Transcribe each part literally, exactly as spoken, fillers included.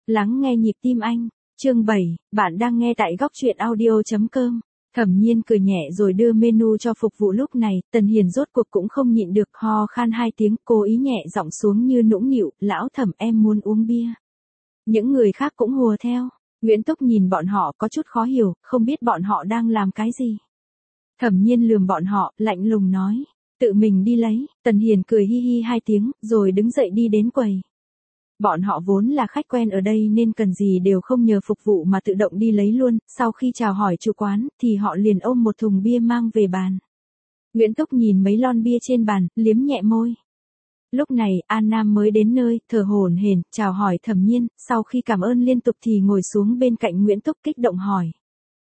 Lắng nghe nhịp tim anh. Chương bảy, bạn đang nghe tại góc truyện audio chấm com. Thẩm Nhiên cười nhẹ rồi đưa menu cho phục vụ. Lúc này, Tần Hiền rốt cuộc cũng không nhịn được, ho khan hai tiếng, cố ý nhẹ giọng xuống như nũng nịu, lão Thẩm em muốn uống bia. Những người khác cũng hùa theo. Nguyễn Túc nhìn bọn họ có chút khó hiểu, không biết bọn họ đang làm cái gì. Thẩm Nhiên lườm bọn họ, lạnh lùng nói, tự mình đi lấy. Tần Hiền cười hi hi hai tiếng, rồi đứng dậy đi đến quầy. Bọn họ vốn là khách quen ở đây nên cần gì đều không nhờ phục vụ mà tự động đi lấy luôn, sau khi chào hỏi chủ quán, thì họ liền ôm một thùng bia mang về bàn. Nguyễn Túc nhìn mấy lon bia trên bàn, liếm nhẹ môi. Lúc này, An Nam mới đến nơi, thở hổn hển, chào hỏi Thẩm Nhiên, sau khi cảm ơn liên tục thì ngồi xuống bên cạnh Nguyễn Túc kích động hỏi.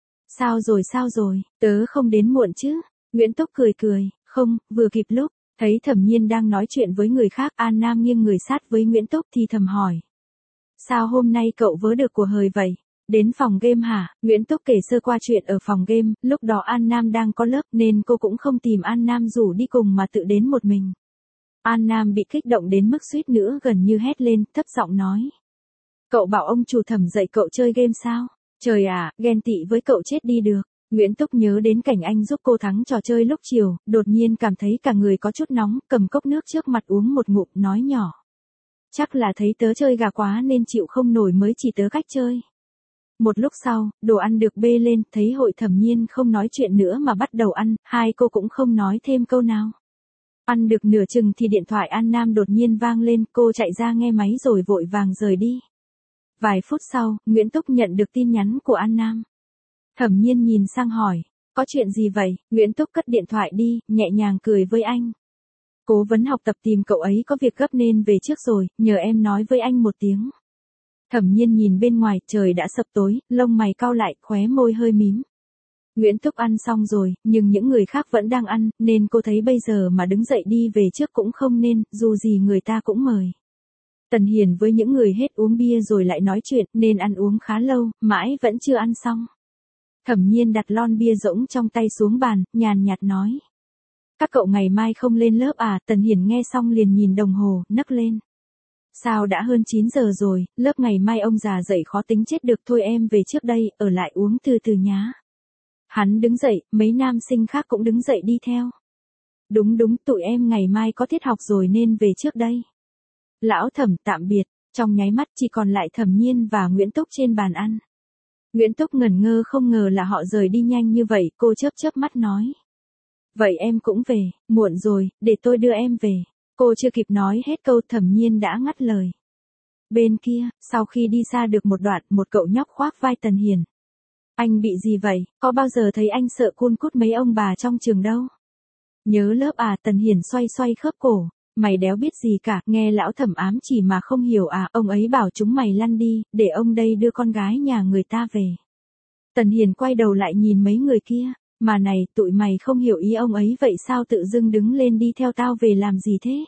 Sao rồi sao rồi, tớ không đến muộn chứ? Nguyễn Túc cười cười, không, vừa kịp lúc. Thấy Thẩm Nhiên đang nói chuyện với người khác, An Nam nghiêng người sát với Nguyễn Túc thì thầm hỏi. Sao hôm nay cậu vớ được của hời vậy? Đến phòng game hả? Nguyễn Túc kể sơ qua chuyện ở phòng game, lúc đó An Nam đang có lớp nên cô cũng không tìm An Nam rủ đi cùng mà tự đến một mình. An Nam bị kích động đến mức suýt nữa gần như hét lên, thấp giọng nói. Cậu bảo ông chủ Thẩm dạy cậu chơi game sao? Trời à, ghen tị với cậu chết đi được. Nguyễn Túc nhớ đến cảnh anh giúp cô thắng trò chơi lúc chiều, đột nhiên cảm thấy cả người có chút nóng, cầm cốc nước trước mặt uống một ngụm, nói nhỏ. Chắc là thấy tớ chơi gà quá nên chịu không nổi mới chỉ tớ cách chơi. Một lúc sau, đồ ăn được bê lên, thấy Hội Thẩm Nhiên không nói chuyện nữa mà bắt đầu ăn, hai cô cũng không nói thêm câu nào. Ăn được nửa chừng thì điện thoại An Nam đột nhiên vang lên, cô chạy ra nghe máy rồi vội vàng rời đi. Vài phút sau, Nguyễn Túc nhận được tin nhắn của An Nam. Thẩm Nhiên nhìn sang hỏi, có chuyện gì vậy? Nguyễn Túc cất điện thoại đi, nhẹ nhàng cười với anh. Cố vấn học tập tìm cậu ấy có việc gấp nên về trước rồi, nhờ em nói với anh một tiếng. Thẩm Nhiên nhìn bên ngoài, trời đã sập tối, lông mày cau lại, khóe môi hơi mím. Nguyễn Túc ăn xong rồi, nhưng những người khác vẫn đang ăn, nên cô thấy bây giờ mà đứng dậy đi về trước cũng không nên, dù gì người ta cũng mời. Tần Hiền với những người hết uống bia rồi lại nói chuyện, nên ăn uống khá lâu, mãi vẫn chưa ăn xong. Thẩm Nhiên đặt lon bia rỗng trong tay xuống bàn, nhàn nhạt nói. Các cậu ngày mai không lên lớp à? Tần Hiền nghe xong liền nhìn đồng hồ, nấc lên. Sao đã hơn chín giờ rồi, lớp ngày mai ông già dậy khó tính chết được, thôi em về trước đây, ở lại uống từ từ nhá. Hắn đứng dậy, mấy nam sinh khác cũng đứng dậy đi theo. Đúng đúng, tụi em ngày mai có tiết học rồi nên về trước đây. Lão Thẩm tạm biệt, trong nháy mắt chỉ còn lại Thẩm Nhiên và Nguyễn Túc trên bàn ăn. Nguyễn Túc ngẩn ngơ không ngờ là họ rời đi nhanh như vậy, cô chớp chớp mắt nói. Vậy em cũng về, muộn rồi, để tôi đưa em về. Cô chưa kịp nói hết câu Thẩm Nhiên đã ngắt lời. Bên kia, sau khi đi xa được một đoạn, một cậu nhóc khoác vai Tần Hiền. Anh bị gì vậy, có bao giờ thấy anh sợ cun cút mấy ông bà trong trường đâu. Nhớ lớp à? Tần Hiền xoay xoay khớp cổ. Mày đéo biết gì cả, nghe lão Thẩm ám chỉ mà không hiểu à, ông ấy bảo chúng mày lăn đi, để ông đây đưa con gái nhà người ta về. Tần Hiền quay đầu lại nhìn mấy người kia, mà này, tụi mày không hiểu ý ông ấy vậy sao tự dưng đứng lên đi theo tao về làm gì thế?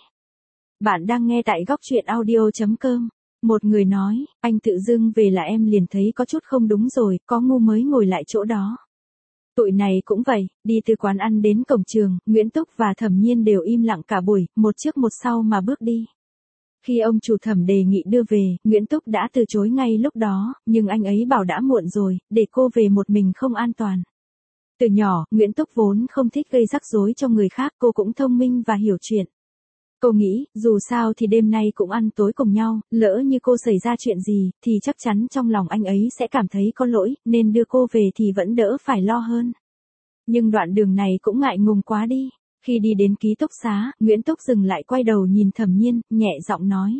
Bạn đang nghe tại góc truyện audio chấm com. Một người nói, anh tự dưng về là em liền thấy có chút không đúng rồi, có ngu mới ngồi lại chỗ đó. Tụi này cũng vậy, đi từ quán ăn đến cổng trường, Nguyễn Túc và Thẩm Nhiên đều im lặng cả buổi, một trước một sau mà bước đi. Khi ông chủ Thẩm đề nghị đưa về, Nguyễn Túc đã từ chối ngay lúc đó, nhưng anh ấy bảo đã muộn rồi, để cô về một mình không an toàn. Từ nhỏ, Nguyễn Túc vốn không thích gây rắc rối cho người khác, cô cũng thông minh và hiểu chuyện. Cô nghĩ, dù sao thì đêm nay cũng ăn tối cùng nhau, lỡ như cô xảy ra chuyện gì, thì chắc chắn trong lòng anh ấy sẽ cảm thấy có lỗi, nên đưa cô về thì vẫn đỡ phải lo hơn. Nhưng đoạn đường này cũng ngại ngùng quá đi. Khi đi đến ký túc xá, Nguyễn Túc dừng lại quay đầu nhìn Thẩm Nhiên, nhẹ giọng nói.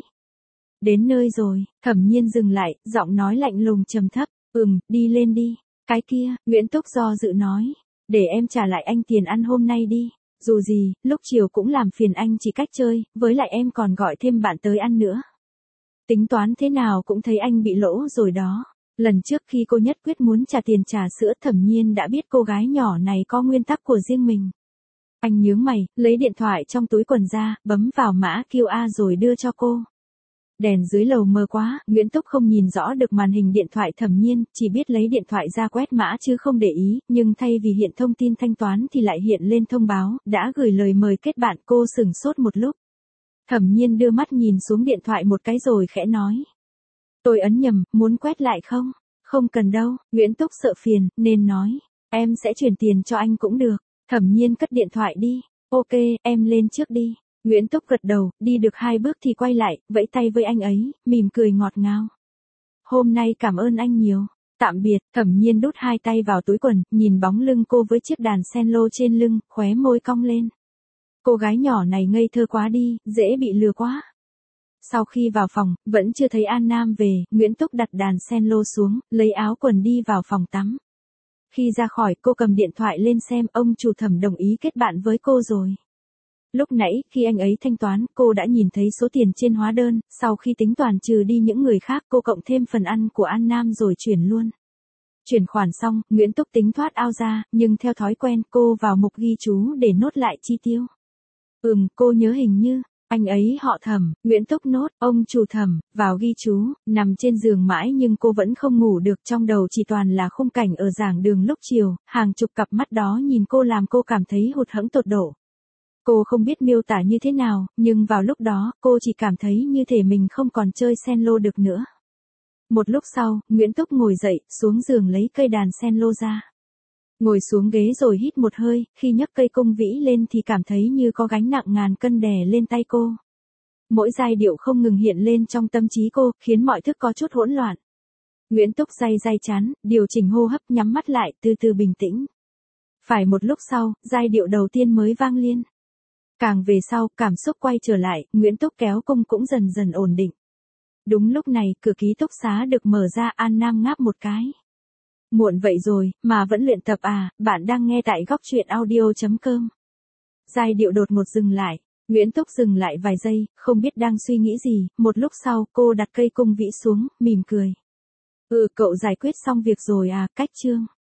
Đến nơi rồi. Thẩm Nhiên dừng lại, giọng nói lạnh lùng trầm thấp, ừm, đi lên đi. Cái kia, Nguyễn Túc do dự nói, để em trả lại anh tiền ăn hôm nay đi. Dù gì, lúc chiều cũng làm phiền anh chỉ cách chơi, với lại em còn gọi thêm bạn tới ăn nữa. Tính toán thế nào cũng thấy anh bị lỗ rồi đó. Lần trước khi cô nhất quyết muốn trả tiền trà sữa, Thẩm Nhiên đã biết cô gái nhỏ này có nguyên tắc của riêng mình. Anh nhướng mày, lấy điện thoại trong túi quần ra, bấm vào mã quy rờ rồi đưa cho cô. Đèn dưới lầu mờ quá, Nguyễn Túc không nhìn rõ được màn hình điện thoại Thẩm Nhiên, chỉ biết lấy điện thoại ra quét mã chứ không để ý, nhưng thay vì hiện thông tin thanh toán thì lại hiện lên thông báo, đã gửi lời mời kết bạn. Cô sửng sốt một lúc. Thẩm Nhiên đưa mắt nhìn xuống điện thoại một cái rồi khẽ nói. Tôi ấn nhầm, muốn quét lại không? Không cần đâu, Nguyễn Túc sợ phiền, nên nói. Em sẽ chuyển tiền cho anh cũng được. Thẩm Nhiên cất điện thoại đi. Ok, em lên trước đi. Nguyễn Túc gật đầu, đi được hai bước thì quay lại, vẫy tay với anh ấy, mỉm cười ngọt ngào. Hôm nay cảm ơn anh nhiều. Tạm biệt, Thẩm Nhiên đút hai tay vào túi quần, nhìn bóng lưng cô với chiếc đàn cello trên lưng, khóe môi cong lên. Cô gái nhỏ này ngây thơ quá đi, dễ bị lừa quá. Sau khi vào phòng, vẫn chưa thấy An Nam về, Nguyễn Túc đặt đàn cello xuống, lấy áo quần đi vào phòng tắm. Khi ra khỏi, cô cầm điện thoại lên xem, ông chủ Thẩm đồng ý kết bạn với cô rồi. Lúc nãy, khi anh ấy thanh toán, cô đã nhìn thấy số tiền trên hóa đơn, sau khi tính toán trừ đi những người khác, cô cộng thêm phần ăn của An Nam rồi chuyển luôn. Chuyển khoản xong, Nguyễn Túc tính thoát ao ra, nhưng theo thói quen, cô vào mục ghi chú để nốt lại chi tiêu. Ừm, cô nhớ hình như, anh ấy họ Thẩm, Nguyễn Túc nốt, ông chủ Thẩm, vào ghi chú, nằm trên giường mãi nhưng cô vẫn không ngủ được, trong đầu chỉ toàn là khung cảnh ở giảng đường lúc chiều, hàng chục cặp mắt đó nhìn cô làm cô cảm thấy hụt hẫng tột độ. Cô không biết miêu tả như thế nào, nhưng vào lúc đó, cô chỉ cảm thấy như thể mình không còn chơi cello được nữa. Một lúc sau, Nguyễn Túc ngồi dậy, xuống giường lấy cây đàn cello ra. Ngồi xuống ghế rồi hít một hơi, khi nhấc cây cung vĩ lên thì cảm thấy như có gánh nặng ngàn cân đè lên tay cô. Mỗi giai điệu không ngừng hiện lên trong tâm trí cô, khiến mọi thức có chút hỗn loạn. Nguyễn Túc day day chán, điều chỉnh hô hấp, nhắm mắt lại, từ từ bình tĩnh. Phải một lúc sau, giai điệu đầu tiên mới vang lên. Càng về sau, cảm xúc quay trở lại, Nguyễn Túc kéo cung cũng dần dần ổn định. Đúng lúc này, cửa ký túc xá được mở ra, An Nam ngáp một cái. Muộn vậy rồi, mà vẫn luyện tập à, bạn đang nghe tại góc truyện audio chấm com. Giai điệu đột ngột dừng lại, Nguyễn Túc dừng lại vài giây, không biết đang suy nghĩ gì, một lúc sau, cô đặt cây cung vĩ xuống, mỉm cười. Ừ, cậu giải quyết xong việc rồi à, cách chương.